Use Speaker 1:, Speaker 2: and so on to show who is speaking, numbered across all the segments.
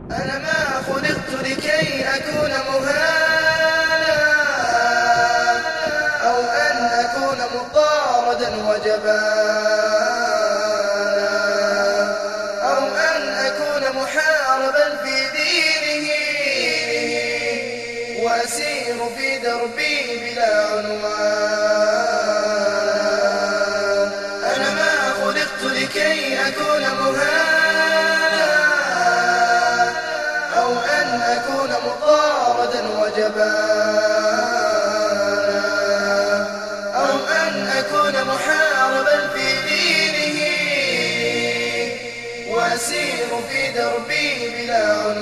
Speaker 1: أنا ما خلقت لكي أكون مهانا أو أن أكون مطاردا وجبانا أو أن أكون محاربا في دينه وأسير في دربي بلا عنوان. أنا ما خلقت لكي أكون مهانا أو أن أكون مطاردا وجبانا أو أن أكون محاربا في دينه وأسير في دربي بلا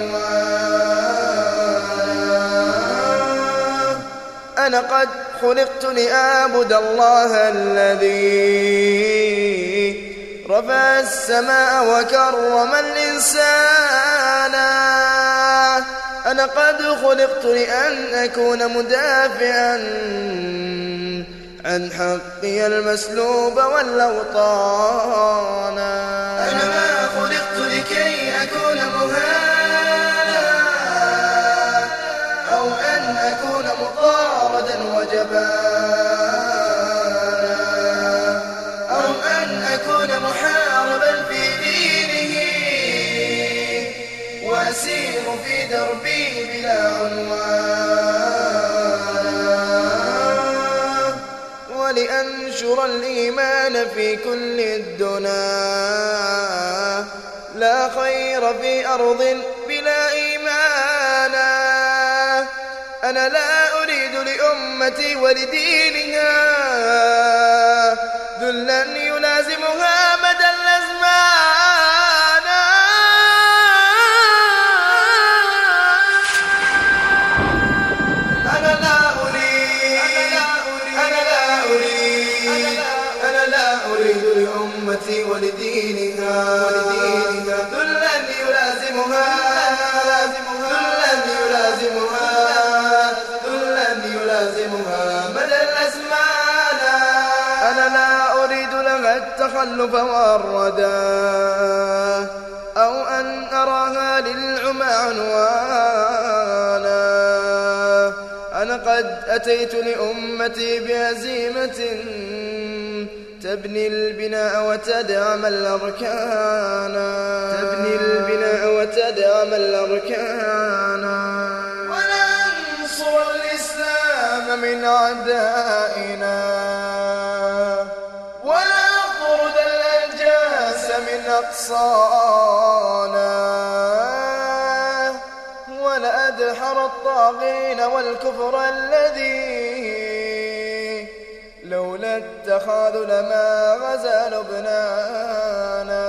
Speaker 1: عنوان. أنا قد خلقت لأعبد الله الذي رفع السماء وكرم الإنسان. أنا قد خلقت لأن أكون مدافعا عن حقي المسلوب والأوطان. أنا ما خلقت لكي أكون مهانا أو أن أكون مطاردا وجبانا أو أن أكون محاربا في دينه وأسير في دربي بلا عنوان. ولأنشر الإيمان في كل الدنا لا خير في أرض بلا إيمانا. أنا لا أريد لأمتي ولدينها ذلا يلازمها مدى الأزمان. أنا لا أريد لأمتي ولدينها ذلا يلازمها مدى الأزمان. أنا لا أريد لها التخلف والردى أو أن أراها للعمى عنوانا. أنا قد أتيت لأمتي بعزيمة تبني البناء وتدعم الأركان. وننصر الإسلام من أعدائنا ونطرد الأنجاس من أقصانا ولأدحر الطاغين والكفر الذي لولا التخاذل ما غزا لبنانا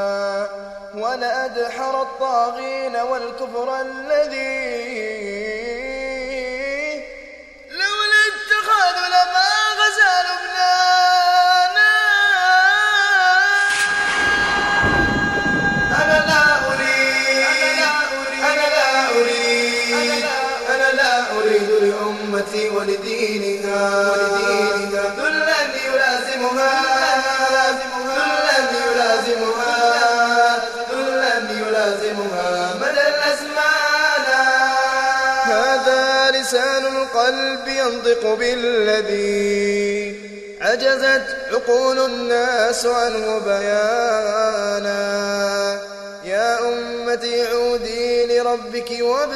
Speaker 1: ولأدحر الطاغين والكفر الذي لولا التخاذل ما غزا لبنانا. أنا لا أريد لأمتي ولدينها ذلا يلازمها مدى الأزمان. هذا لسان القلب ينطق بالذي عجزت عقول الناس عنه بيانا. يا أمتي عودي لربك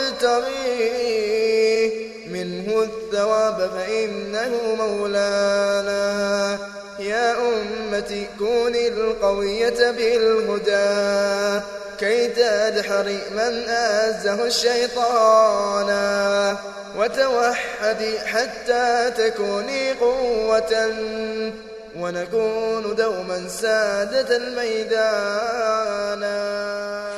Speaker 1: وابتغي منه الثواب فإنه مولانا. يا أمتي كوني القوية بالهدى كي تدحري من آزه الشيطان وتوحدي حتى تكوني قوة ونكون دوما سادة الميدان.